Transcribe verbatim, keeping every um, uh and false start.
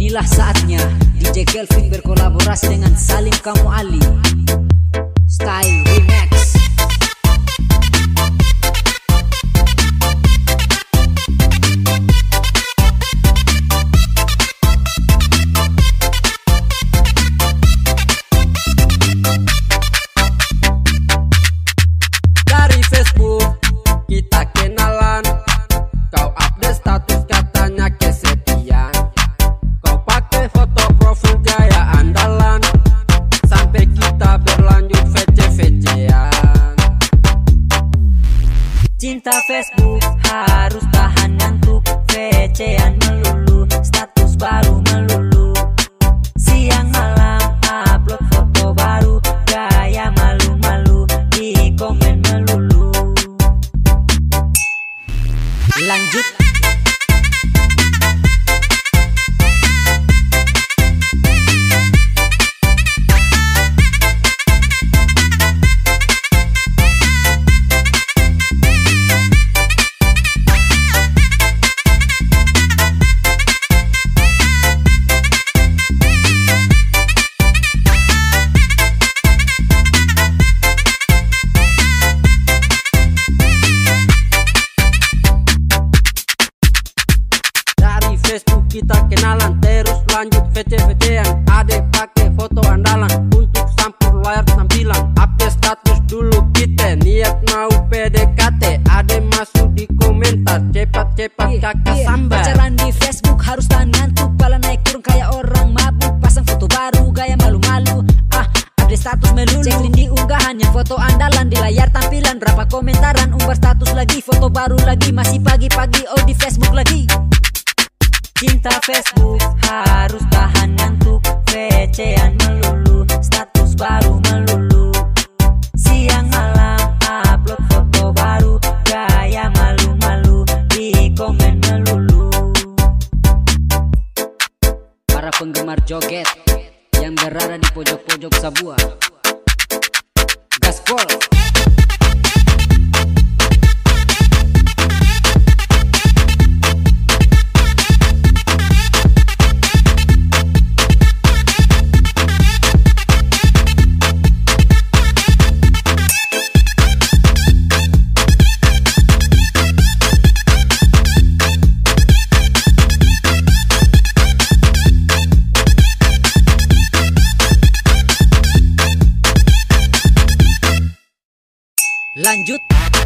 Inilah saatnya D J Kelvin berkolaborasi dengan Salim Kamu Ali, Style Remix. Dari Facebook kita kenalan, kau update status katanya kesepian. Kau pakai foto profil gaya andalan, sampai kita berlanjut V C V C-an. Cinta Facebook harus tahan ngantuk, V C-an melulu, status baru melulu. Siang malam upload foto baru, gaya malu-malu, di komen melulu. Lanjut. Facebook kita kenalan, terus lanjut V C V C-an. Adek pakai foto andalan untuk sampul layar tampilan. Update status dulu kita niat mau P D K T. Adek masuk di komentar, cepat-cepat Yeah, kakak yeah. sambar. Pacaran di Facebook harus tahan ngantuk, pala naik turun kayak orang mabuk. Pasang foto baru gaya malu-malu, ah update status melulu. Checklist di unggahannya foto andalan, di layar tampilan berapa komentaran. Umbar status lagi, foto baru lagi, masih pagi-pagi oh di Facebook lagi. Cinta Facebook harus tahan ngantuk, V C-an melulu, status baru melulu. Siang malam upload foto baru, gaya malu-malu, di komen melulu. Para penggemar joget yang berada di pojok-pojok Sabua, gaspol. Lanjut.